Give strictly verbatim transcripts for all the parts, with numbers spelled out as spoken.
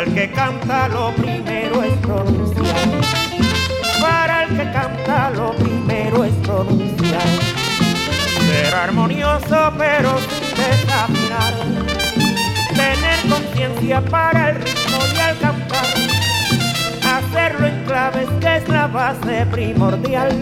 Para el que canta lo primero es pronunciar. Para el que canta lo primero es pronunciar. Ser armonioso pero sin desafinar. Tener conciencia para el ritmo y al cantar. Hacerlo en claves que es la base primordial.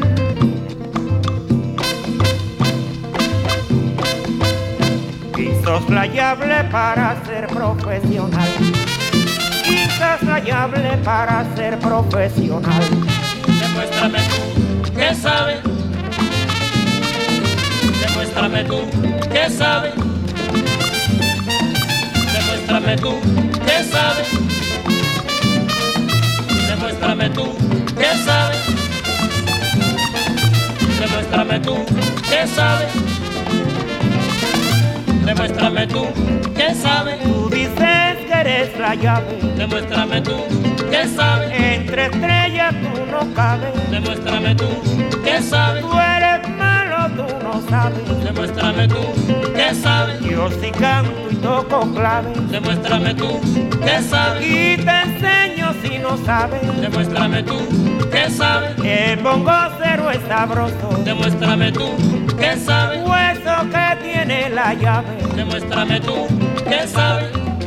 Insoslayable para ser profesional. Insoslayable para ser profesional. Demuéstrame tú que sabes. Demuéstrame tú que sabes. Demuéstrame tú que sabes. Demuéstrame tú que sabes. Demuéstrame tú que sabes. Demuéstrame tú que sabes. Tú dices que eres la llave. Demuéstrame tú que sabes. Entre estrellas tú no cabes. Demuéstrame tú que sabes. Tú eres malo, tú no sabes. Demuéstrame tú que sabes. Yo sí canto y toco clave. Demuéstrame tú que sabes. Y te enseño si no sabes. Demuéstrame tú que sabes. El bongo cero es sabroso. Demuéstrame tú que sabes. Hueso que tiene la llave. Demuéstrame tú que sabes.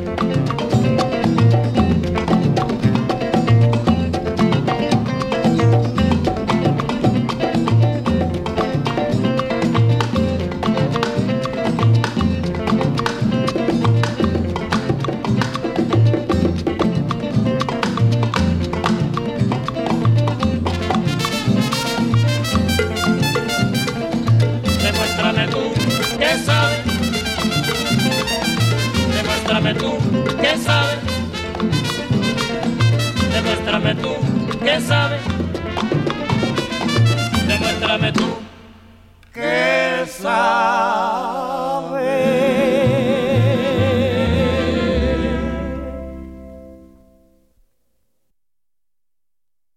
Demuéstrame tú que sabes. Demuéstrame tú que sabes. Demuéstrame tú que sabes.